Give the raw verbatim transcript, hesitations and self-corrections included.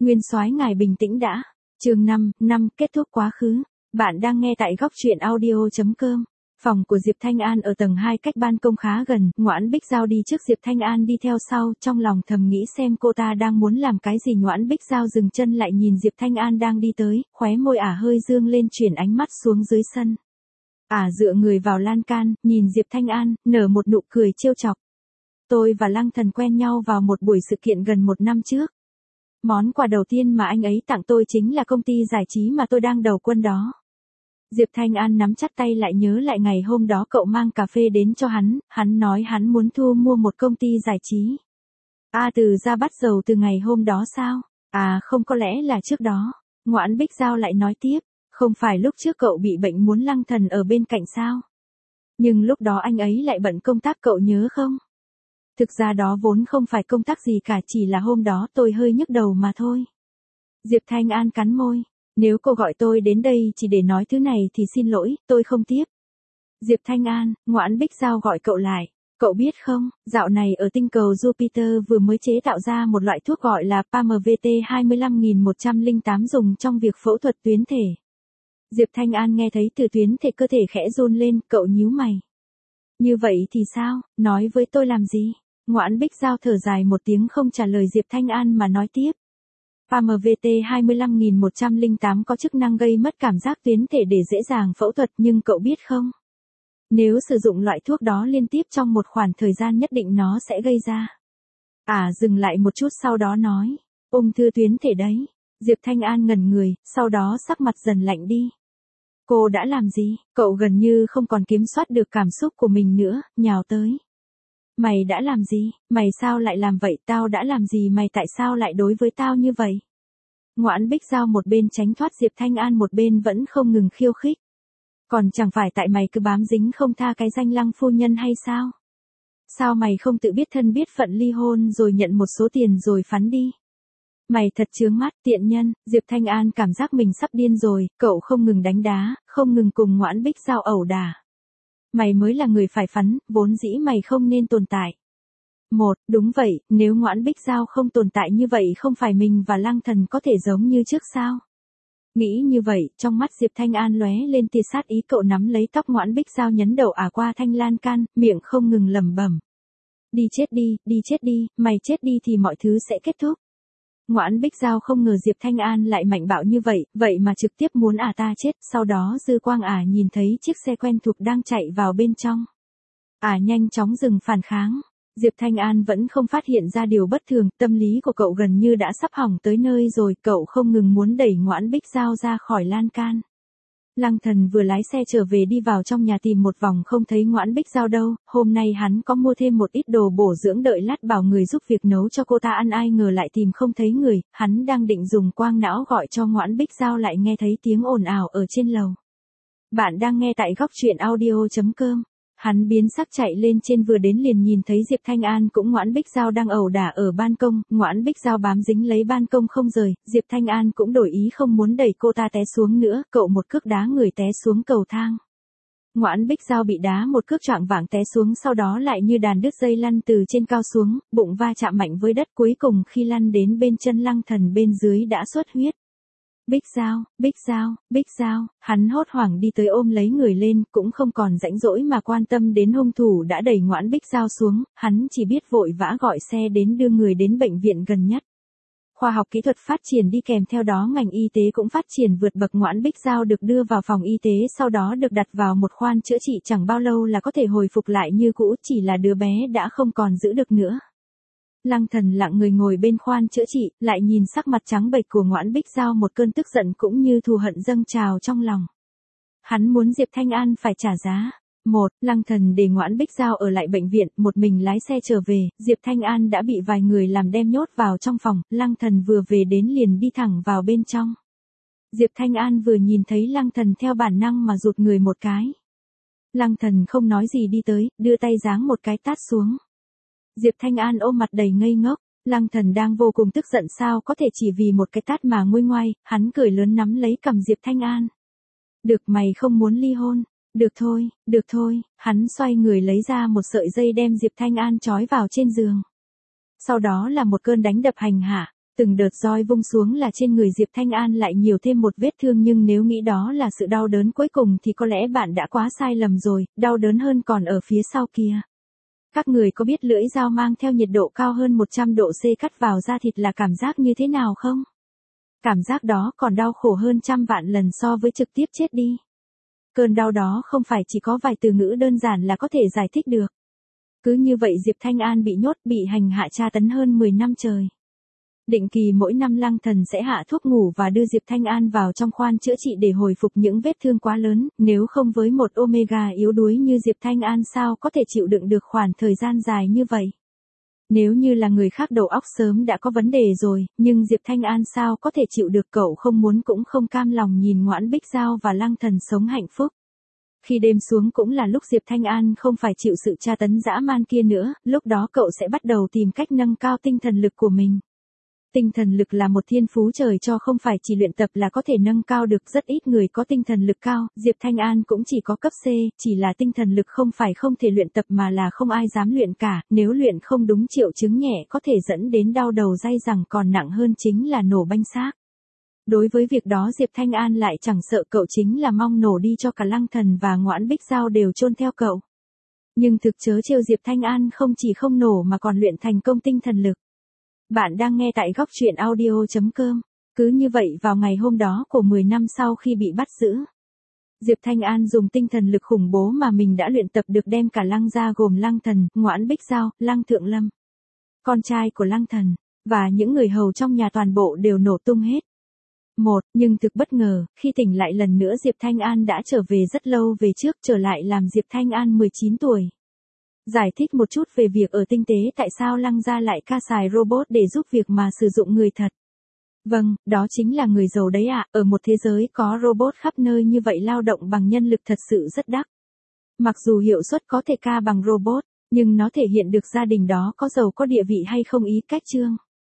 Nguyên soái ngài bình tĩnh đã. Chương năm, năm kết thúc quá khứ. Bạn đang nghe tại góc truyện audio chấm com. Phòng của Diệp Thanh An ở tầng hai cách ban công khá gần, Ngoãn Bích Giao đi trước Diệp Thanh An đi theo sau, trong lòng thầm nghĩ xem cô ta đang muốn làm cái gì. Ngoãn Bích Giao dừng chân lại nhìn Diệp Thanh An đang đi tới, khóe môi ả hơi dương lên chuyển ánh mắt xuống dưới sân. Ả dựa người vào lan can, nhìn Diệp Thanh An, nở một nụ cười trêu chọc. Tôi và Lăng Thần quen nhau vào một buổi sự kiện gần một năm trước. Món quà đầu tiên mà anh ấy tặng tôi chính là công ty giải trí mà tôi đang đầu quân đó. Diệp Thanh An nắm chặt tay lại nhớ lại ngày hôm đó cậu mang cà phê đến cho hắn, hắn nói hắn muốn thu mua một công ty giải trí. À từ ra bắt dầu từ ngày hôm đó sao? À không, có lẽ là trước đó. Ngoãn Bích Giao lại nói tiếp, không phải lúc trước cậu bị bệnh muốn Lăng Thần ở bên cạnh sao? Nhưng lúc đó anh ấy lại bận công tác, cậu nhớ không? Thực ra đó vốn không phải công tác gì cả, chỉ là hôm đó tôi hơi nhức đầu mà thôi. Diệp Thanh An cắn môi. Nếu cô gọi tôi đến đây chỉ để nói thứ này thì xin lỗi, tôi không tiếp. Diệp Thanh An, Ngoãn Bích Giao gọi cậu lại. Cậu biết không, dạo này ở tinh cầu Jupiter vừa mới chế tạo ra một loại thuốc gọi là pê a em vê tê hai lăm một không tám dùng trong việc phẫu thuật tuyến thể. Diệp Thanh An nghe thấy từ tuyến thể cơ thể khẽ run lên, cậu nhíu mày. Như vậy thì sao, nói với tôi làm gì? Ngoãn Bích Giao thở dài một tiếng không trả lời Diệp Thanh An mà nói tiếp. pê a em vê tê hai lăm một không tám có chức năng gây mất cảm giác tuyến thể để dễ dàng phẫu thuật, nhưng cậu biết không? Nếu sử dụng loại thuốc đó liên tiếp trong một khoảng thời gian nhất định nó sẽ gây ra. À dừng lại một chút sau đó nói, ung thư tuyến thể đấy. Diệp Thanh An ngẩn người, sau đó sắc mặt dần lạnh đi. Cô đã làm gì? Cậu gần như không còn kiểm soát được cảm xúc của mình nữa, nhào tới. Mày đã làm gì? Mày sao lại làm vậy? Tao đã làm gì mày? Tại sao lại đối với tao như vậy? Ngoãn Bích Giao một bên tránh thoát Diệp Thanh An một bên vẫn không ngừng khiêu khích. Còn chẳng phải tại mày cứ bám dính không tha cái danh Lăng phu nhân hay sao? Sao mày không tự biết thân biết phận ly hôn rồi nhận một số tiền rồi phắn đi? Mày thật chướng mắt, tiện nhân. Diệp Thanh An cảm giác mình sắp điên rồi, cậu không ngừng đánh đá, không ngừng cùng Ngoãn Bích Giao ẩu đả. Mày mới là người phải phắn, vốn dĩ mày không nên tồn tại. Một, đúng vậy, nếu Ngoãn Bích Giao không tồn tại như vậy không phải mình và Lăng Thần có thể giống như trước sao? Nghĩ như vậy, trong mắt Diệp Thanh An lóe lên tia sát ý, cậu nắm lấy tóc Ngoãn Bích Giao nhấn đầu ả qua thanh lan can, miệng không ngừng lẩm bẩm. Đi chết đi, đi chết đi, mày chết đi thì mọi thứ sẽ kết thúc. Ngoãn Bích Giao không ngờ Diệp Thanh An lại mạnh bạo như vậy, vậy mà trực tiếp muốn ả ta chết, sau đó dư quang ả nhìn thấy chiếc xe quen thuộc đang chạy vào bên trong. Ả nhanh chóng dừng phản kháng. Diệp Thanh An vẫn không phát hiện ra điều bất thường, tâm lý của cậu gần như đã sắp hỏng tới nơi rồi, cậu không ngừng muốn đẩy Ngoãn Bích Giao ra khỏi lan can. Lăng Thần vừa lái xe trở về đi vào trong nhà tìm một vòng không thấy Ngoãn Bích Giao đâu, hôm nay hắn có mua thêm một ít đồ bổ dưỡng đợi lát bảo người giúp việc nấu cho cô ta ăn, ai ngờ lại tìm không thấy người, hắn đang định dùng quang não gọi cho Ngoãn Bích Giao lại nghe thấy tiếng ồn ào ở trên lầu. Bạn đang nghe tại góc truyện audio chấm com. Hắn biến sắc chạy lên trên, vừa đến liền nhìn thấy Diệp Thanh An cũng Ngoãn Bích Giao đang ẩu đả ở ban công, Ngoãn Bích Giao bám dính lấy ban công không rời, Diệp Thanh An cũng đổi ý không muốn đẩy cô ta té xuống nữa, cậu một cước đá người té xuống cầu thang. Ngoãn Bích Giao bị đá một cước choạng vạng té xuống, sau đó lại như đàn đứt dây lăn từ trên cao xuống, bụng va chạm mạnh với đất, cuối cùng khi lăn đến bên chân Lăng Thần bên dưới đã xuất huyết. Bích Giao, Bích Giao, Bích Giao, hắn hốt hoảng đi tới ôm lấy người lên, cũng không còn rãnh rỗi mà quan tâm đến hung thủ đã đẩy Ngoãn Bích Giao xuống, hắn chỉ biết vội vã gọi xe đến đưa người đến bệnh viện gần nhất. Khoa học kỹ thuật phát triển đi kèm theo đó ngành y tế cũng phát triển vượt bậc, Ngoãn Bích Giao được đưa vào phòng y tế, sau đó được đặt vào một khoan chữa trị, chẳng bao lâu là có thể hồi phục lại như cũ, chỉ là đứa bé đã không còn giữ được nữa. Lăng Thần lặng người ngồi bên khoan chữa trị, lại nhìn sắc mặt trắng bệch của Ngoãn Bích Giao, một cơn tức giận cũng như thù hận dâng trào trong lòng. Hắn muốn Diệp Thanh An phải trả giá. Một, Lăng Thần để Ngoãn Bích Giao ở lại bệnh viện, một mình lái xe trở về, Diệp Thanh An đã bị vài người làm đem nhốt vào trong phòng, Lăng Thần vừa về đến liền đi thẳng vào bên trong. Diệp Thanh An vừa nhìn thấy Lăng Thần theo bản năng mà rụt người một cái. Lăng Thần không nói gì đi tới, đưa tay giáng một cái tát xuống. Diệp Thanh An ôm mặt đầy ngây ngốc, Lăng Thần đang vô cùng tức giận, sao có thể chỉ vì một cái tát mà nguôi ngoai, hắn cười lớn nắm lấy cằm Diệp Thanh An. Được, mày không muốn ly hôn, được thôi, được thôi, hắn xoay người lấy ra một sợi dây đem Diệp Thanh An trói vào trên giường. Sau đó là một cơn đánh đập hành hạ, Từng đợt roi vung xuống là trên người Diệp Thanh An lại nhiều thêm một vết thương, nhưng nếu nghĩ đó là sự đau đớn cuối cùng thì có lẽ bạn đã quá sai lầm rồi, đau đớn hơn còn ở phía sau kia. Các người có biết lưỡi dao mang theo nhiệt độ cao hơn một trăm độ C cắt vào da thịt là cảm giác như thế nào không? Cảm giác đó còn đau khổ hơn trăm vạn lần so với trực tiếp chết đi. Cơn đau đó không phải chỉ có vài từ ngữ đơn giản là có thể giải thích được. Cứ như vậy Diệp Thanh An bị nhốt, bị hành hạ tra tấn hơn mười năm trời. Định kỳ mỗi năm Lăng Thần sẽ hạ thuốc ngủ và đưa Diệp Thanh An vào trong khoan chữa trị để hồi phục những vết thương quá lớn, nếu không với một Omega yếu đuối như Diệp Thanh An sao có thể chịu đựng được khoảng thời gian dài như vậy. Nếu như là người khác đầu óc sớm đã có vấn đề rồi, nhưng Diệp Thanh An sao có thể chịu được, cậu không muốn cũng không cam lòng nhìn Ngoãn Bích Giao và Lăng Thần sống hạnh phúc. Khi đêm xuống cũng là lúc Diệp Thanh An không phải chịu sự tra tấn dã man kia nữa, lúc đó cậu sẽ bắt đầu tìm cách nâng cao tinh thần lực của mình. Tinh thần lực là một thiên phú trời cho, không phải chỉ luyện tập là có thể nâng cao được, rất ít người có tinh thần lực cao, Diệp Thanh An cũng chỉ có cấp C, chỉ là tinh thần lực không phải không thể luyện tập mà là không ai dám luyện cả, nếu luyện không đúng triệu chứng nhẹ có thể dẫn đến đau đầu day dẳng, còn nặng hơn chính là nổ banh xác. Đối với việc đó Diệp Thanh An lại chẳng sợ, cậu chính là mong nổ đi cho cả Lăng Thần và Ngoãn Bích Giao đều chôn theo cậu. Nhưng thực chớ trêu, Diệp Thanh An không chỉ không nổ mà còn luyện thành công tinh thần lực. Bạn đang nghe tại góc truyện audio chấm com. Cứ như vậy vào ngày hôm đó của mười năm sau khi bị bắt giữ, Diệp Thanh An dùng tinh thần lực khủng bố mà mình đã luyện tập được đem cả Lăng gia gồm Lăng Thần, Ngoãn Bích Giao, Lăng Thượng Lâm, con trai của Lăng Thần, và những người hầu trong nhà toàn bộ đều nổ tung hết. Một, nhưng thực bất ngờ, khi tỉnh lại lần nữa Diệp Thanh An đã trở về rất lâu về trước, trở lại làm Diệp Thanh An mười chín tuổi. Giải thích một chút về việc ở tinh tế tại sao Lăng gia lại ca xài robot để giúp việc mà sử dụng người thật. Vâng, đó chính là người giàu đấy ạ, ở một thế giới có robot khắp nơi như vậy lao động bằng nhân lực thật sự rất đắt. Mặc dù hiệu suất có thể ca bằng robot, nhưng nó thể hiện được gia đình đó có giàu có địa vị hay không, ý cách chương.